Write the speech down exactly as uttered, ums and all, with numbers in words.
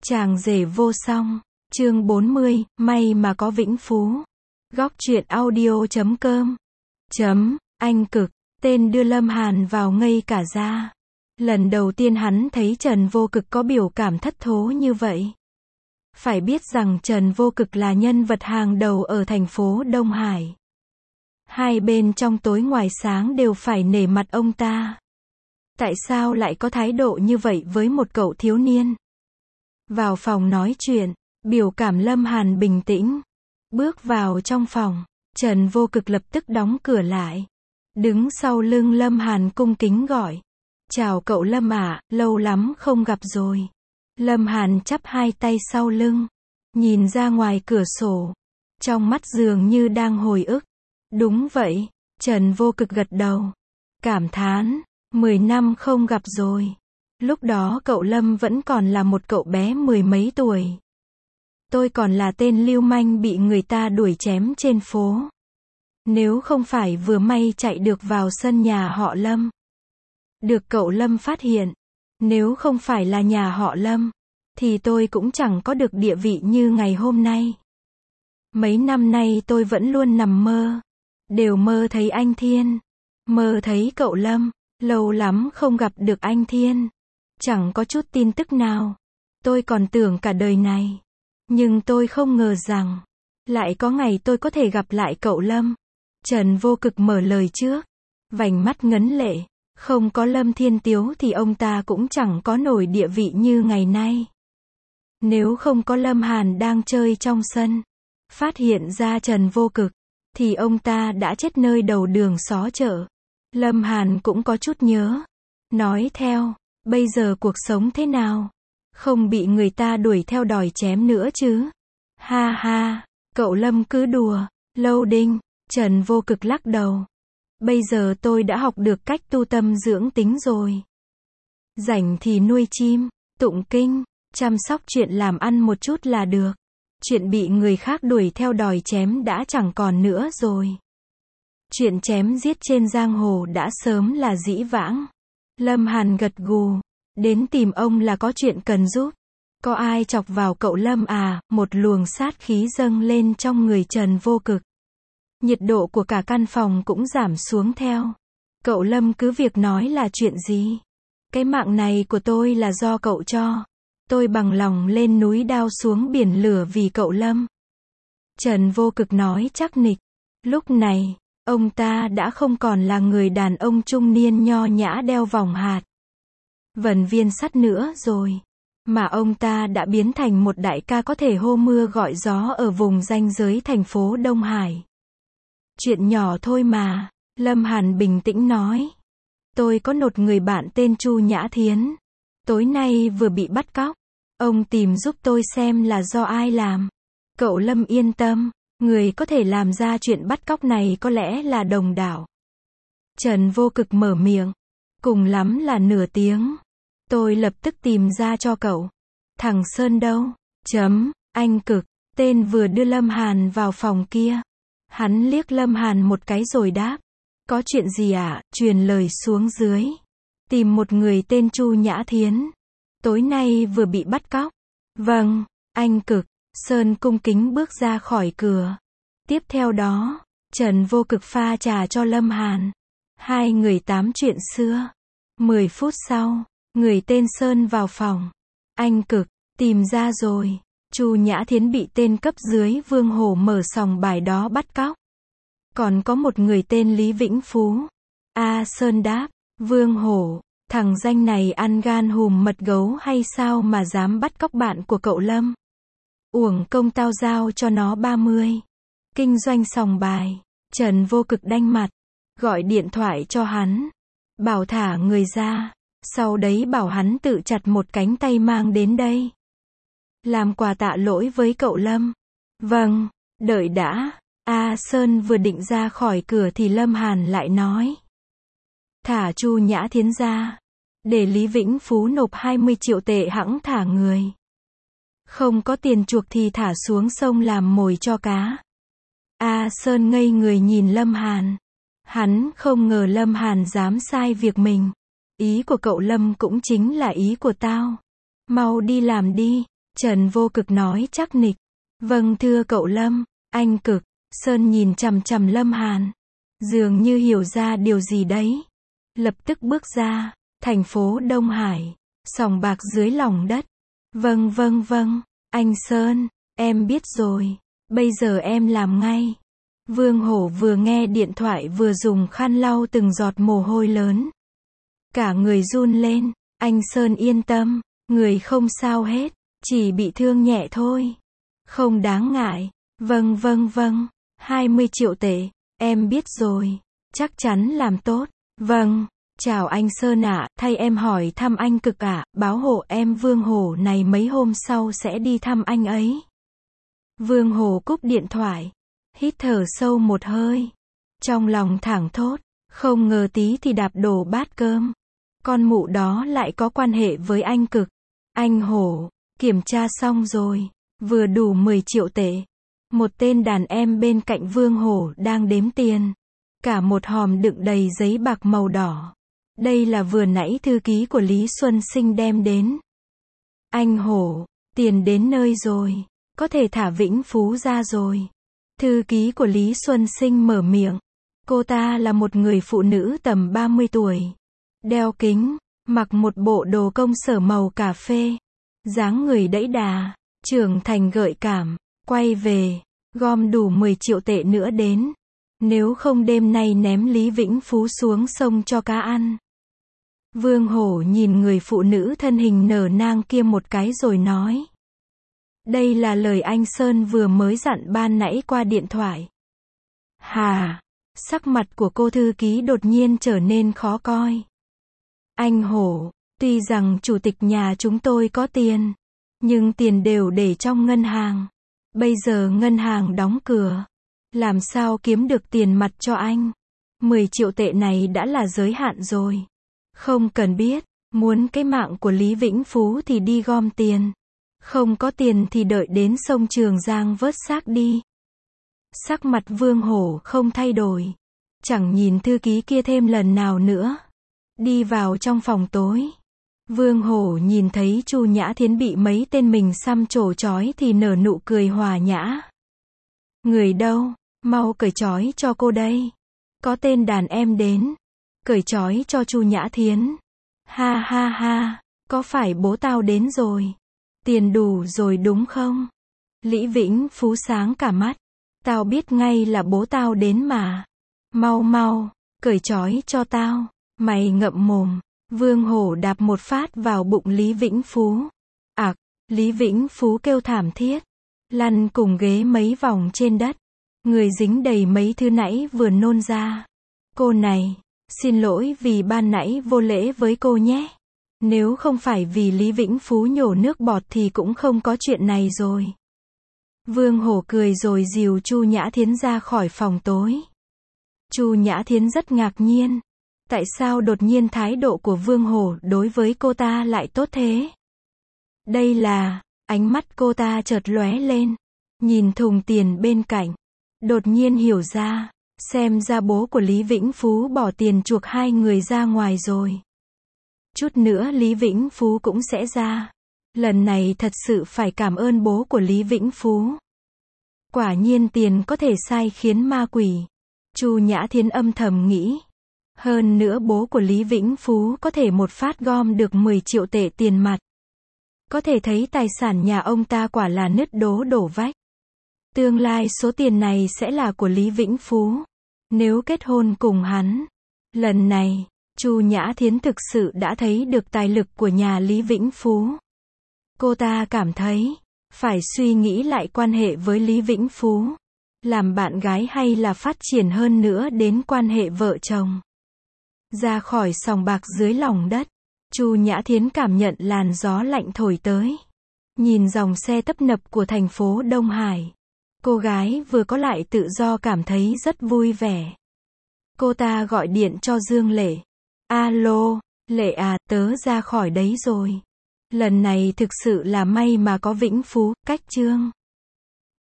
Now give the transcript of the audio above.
Chàng rể vô song, chương bốn mươi, may mà có Vĩnh Phú. Góc truyện audio chấm com. Chấm, anh cực, tên đưa Lâm Hàn vào ngây cả ra. Lần đầu tiên hắn thấy Trần Vô Cực có biểu cảm thất thố như vậy. Phải biết rằng Trần Vô Cực là nhân vật hàng đầu ở thành phố Đông Hải. Hai bên trong tối ngoài sáng đều phải nể mặt ông ta. Tại sao lại có thái độ như vậy với một cậu thiếu niên? Vào phòng nói chuyện, biểu cảm Lâm Hàn bình tĩnh. Bước vào trong phòng, Trần Vô Cực lập tức đóng cửa lại. Đứng sau lưng Lâm Hàn cung kính gọi. Chào cậu Lâm ạ, lâu lắm không gặp rồi. Lâm Hàn chắp hai tay sau lưng, nhìn ra ngoài cửa sổ. Trong mắt dường như đang hồi ức. Đúng vậy, Trần Vô Cực gật đầu. Cảm thán, mười năm không gặp rồi. Lúc đó cậu Lâm vẫn còn là một cậu bé mười mấy tuổi. Tôi còn là tên lưu manh bị người ta đuổi chém trên phố. Nếu không phải vừa may chạy được vào sân nhà họ Lâm. Được cậu Lâm phát hiện. Nếu không phải là nhà họ Lâm, thì tôi cũng chẳng có được địa vị như ngày hôm nay. Mấy năm nay tôi vẫn luôn nằm mơ. Đều mơ thấy anh Thiên. Mơ thấy cậu Lâm. Lâu lắm không gặp được anh Thiên. Chẳng có chút tin tức nào. Tôi còn tưởng cả đời này. Nhưng tôi không ngờ rằng, lại có ngày tôi có thể gặp lại cậu Lâm. Trần Vô Cực mở lời trước. Vành mắt ngấn lệ. Không có Lâm Thiên Tiếu thì ông ta cũng chẳng có nổi địa vị như ngày nay. Nếu không có Lâm Hàn đang chơi trong sân, phát hiện ra Trần Vô Cực, thì ông ta đã chết nơi đầu đường xó chợ. Lâm Hàn cũng có chút nhớ. Nói theo, bây giờ cuộc sống thế nào? Không bị người ta đuổi theo đòi chém nữa chứ? Ha ha, cậu Lâm cứ đùa. Lâu Đinh, Trần Vô Cực lắc đầu. Bây giờ tôi đã học được cách tu tâm dưỡng tính rồi. Rảnh thì nuôi chim, tụng kinh, chăm sóc chuyện làm ăn một chút là được. Chuyện bị người khác đuổi theo đòi chém đã chẳng còn nữa rồi. Chuyện chém giết trên giang hồ đã sớm là dĩ vãng. Lâm Hàn gật gù. Đến tìm ông là có chuyện cần giúp. Có ai chọc vào cậu Lâm à? Một luồng sát khí dâng lên trong người Trần Vô Cực. Nhiệt độ của cả căn phòng cũng giảm xuống theo. Cậu Lâm cứ việc nói là chuyện gì? Cái mạng này của tôi là do cậu cho. Tôi bằng lòng lên núi đao xuống biển lửa vì cậu Lâm. Trần Vô Cực nói chắc nịch. Lúc này, ông ta đã không còn là người đàn ông trung niên nho nhã đeo vòng hạt vần viên sắt nữa rồi. Mà ông ta đã biến thành một đại ca có thể hô mưa gọi gió ở vùng ranh giới thành phố Đông Hải. Chuyện nhỏ thôi mà, Lâm Hàn bình tĩnh nói. Tôi có một người bạn tên Chu Nhã Thiến. Tối nay vừa bị bắt cóc. Ông tìm giúp tôi xem là do ai làm. Cậu Lâm yên tâm, người có thể làm ra chuyện bắt cóc này có lẽ là đồng đảo. Trần Vô Cực mở miệng. Cùng lắm là nửa tiếng. Tôi lập tức tìm ra cho cậu. Thằng Sơn đâu? Chấm, anh cực, tên vừa đưa Lâm Hàn vào phòng kia. Hắn liếc Lâm Hàn một cái rồi đáp. Có chuyện gì ạ? Truyền lời xuống dưới. Tìm một người tên Chu Nhã Thiến. Tối nay vừa bị bắt cóc. Vâng, anh cực. Sơn cung kính bước ra khỏi cửa. Tiếp theo đó, Trần Vô Cực pha trà cho Lâm Hàn. Hai người tám chuyện xưa. Mười phút sau, người tên Sơn vào phòng. Anh cực, tìm ra rồi. Chu Nhã Thiến bị tên cấp dưới Vương Hổ mở sòng bài đó bắt cóc. Còn có một người tên Lý Vĩnh Phú. A Sơn đáp. Vương Hổ, thằng danh này ăn gan hùm mật gấu hay sao mà dám bắt cóc bạn của cậu Lâm? Uổng công tao giao cho nó ba mươi. Kinh doanh sòng bài. Trần Vô Cực đanh mặt. Gọi điện thoại cho hắn. Bảo thả người ra. Sau đấy bảo hắn tự chặt một cánh tay mang đến đây. Làm quà tạ lỗi với cậu Lâm. Vâng, đợi đã. A Sơn vừa định ra khỏi cửa thì Lâm Hàn lại nói. Thả Chu Nhã Thiến ra. Để Lý Vĩnh Phú nộp hai mươi triệu tệ hẵng thả người. Không có tiền chuộc thì thả xuống sông làm mồi cho cá. A Sơn ngây người nhìn Lâm Hàn. Hắn không ngờ Lâm Hàn dám sai việc mình. Ý của cậu Lâm cũng chính là ý của tao. Mau đi làm đi. Trần Vô Cực nói chắc nịch. Vâng thưa cậu Lâm. Anh Cực. Sơn nhìn chằm chằm Lâm Hàn. Dường như hiểu ra điều gì đấy. Lập tức bước ra. Thành phố Đông Hải. Sòng bạc dưới lòng đất. Vâng vâng vâng. Anh Sơn. Em biết rồi. Bây giờ em làm ngay. Vương Hổ vừa nghe điện thoại vừa dùng khăn lau từng giọt mồ hôi lớn. Cả người run lên. Anh Sơn yên tâm. Người không sao hết. Chỉ bị thương nhẹ thôi. Không đáng ngại. Vâng vâng vâng. hai mươi triệu tệ. Em biết rồi. Chắc chắn làm tốt. Vâng. Chào anh Sơn ạ, thay em hỏi thăm anh Cực ạ, báo hộ em Vương Hổ này mấy hôm sau sẽ đi thăm anh ấy. Vương Hổ cúp điện thoại. Hít thở sâu một hơi. Trong lòng thảng thốt. Không ngờ tí thì đạp đổ bát cơm. Con mụ đó lại có quan hệ với anh Cực. Anh Hổ. Kiểm tra xong rồi. Vừa đủ mười triệu tệ. Một tên đàn em bên cạnh Vương Hổ đang đếm tiền. Cả một hòm đựng đầy giấy bạc màu đỏ. Đây là vừa nãy thư ký của Lý Xuân Sinh đem đến. Anh Hổ. Tiền đến nơi rồi. Có thể thả Vĩnh Phú ra rồi. Thư ký của Lý Xuân Sinh mở miệng. Cô ta là một người phụ nữ tầm ba mươi tuổi. Đeo kính. Mặc một bộ đồ công sở màu cà phê. Dáng người đẫy đà. Trưởng thành gợi cảm. Quay về. Gom đủ mười triệu tệ nữa đến. Nếu không đêm nay ném Lý Vĩnh Phú xuống sông cho cá ăn. Vương Hổ nhìn người phụ nữ thân hình nở nang kia một cái rồi nói. Đây là lời anh Sơn vừa mới dặn ban nãy qua điện thoại. Hà. Sắc mặt của cô thư ký đột nhiên trở nên khó coi. Anh Hổ. Tuy rằng chủ tịch nhà chúng tôi có tiền. Nhưng tiền đều để trong ngân hàng. Bây giờ ngân hàng đóng cửa. Làm sao kiếm được tiền mặt cho anh? mười triệu tệ này đã là giới hạn rồi. Không cần biết. Muốn cái mạng của Lý Vĩnh Phú thì đi gom tiền. Không có tiền thì đợi đến sông Trường Giang vớt xác đi. Sắc mặt Vương Hổ không thay đổi. Chẳng nhìn thư ký kia thêm lần nào nữa. Đi vào trong phòng tối. Vương Hổ nhìn thấy Chu Nhã Thiến bị mấy tên mình xăm trổ trói thì nở nụ cười hòa nhã. Người đâu? Mau cởi trói cho cô đây. Có tên đàn em đến. Cởi trói cho Chu Nhã Thiến. Ha ha ha. Có phải bố tao đến rồi? Tiền đủ rồi đúng không? Lý Vĩnh Phú sáng cả mắt. Tao biết ngay là bố tao đến mà. Mau mau. Cởi trói cho tao. Mày ngậm mồm. Vương Hổ đạp một phát vào bụng Lý Vĩnh Phú. Ặc. Lý Vĩnh Phú kêu thảm thiết. Lăn cùng ghế mấy vòng trên đất. Người dính đầy mấy thứ nãy vừa nôn ra. Cô này. Xin lỗi vì ban nãy vô lễ với cô nhé. Nếu không phải vì Lý Vĩnh Phú nhổ nước bọt thì cũng không có chuyện này rồi. Vương Hổ cười rồi dìu Chu Nhã Thiến ra khỏi phòng tối. Chu Nhã Thiến rất ngạc nhiên. Tại sao đột nhiên thái độ của Vương Hổ đối với cô ta lại tốt thế? Đây là, ánh mắt cô ta chợt lóe lên. Nhìn thùng tiền bên cạnh. Đột nhiên hiểu ra. Xem ra bố của Lý Vĩnh Phú bỏ tiền chuộc hai người ra ngoài rồi. Chút nữa Lý Vĩnh Phú cũng sẽ ra. Lần này thật sự phải cảm ơn bố của Lý Vĩnh Phú. Quả nhiên tiền có thể sai khiến ma quỷ. Chu Nhã Thiến âm thầm nghĩ. Hơn nữa bố của Lý Vĩnh Phú có thể một phát gom được mười triệu tệ tiền mặt. Có thể thấy tài sản nhà ông ta quả là nứt đố đổ vách. Tương lai số tiền này sẽ là của Lý Vĩnh Phú. Nếu kết hôn cùng hắn. Lần này, Chu Nhã Thiến thực sự đã thấy được tài lực của nhà Lý Vĩnh Phú. Cô ta cảm thấy, phải suy nghĩ lại quan hệ với Lý Vĩnh Phú. Làm bạn gái hay là phát triển hơn nữa đến quan hệ vợ chồng. Ra khỏi sòng bạc dưới lòng đất, Chu Nhã Thiến cảm nhận làn gió lạnh thổi tới. Nhìn dòng xe tấp nập của thành phố Đông Hải. Cô gái vừa có lại tự do cảm thấy rất vui vẻ. Cô ta gọi điện cho Dương Lệ. Alo, Lệ à, tớ ra khỏi đấy rồi. Lần này thực sự là may mà có Vĩnh Phú, cách chương.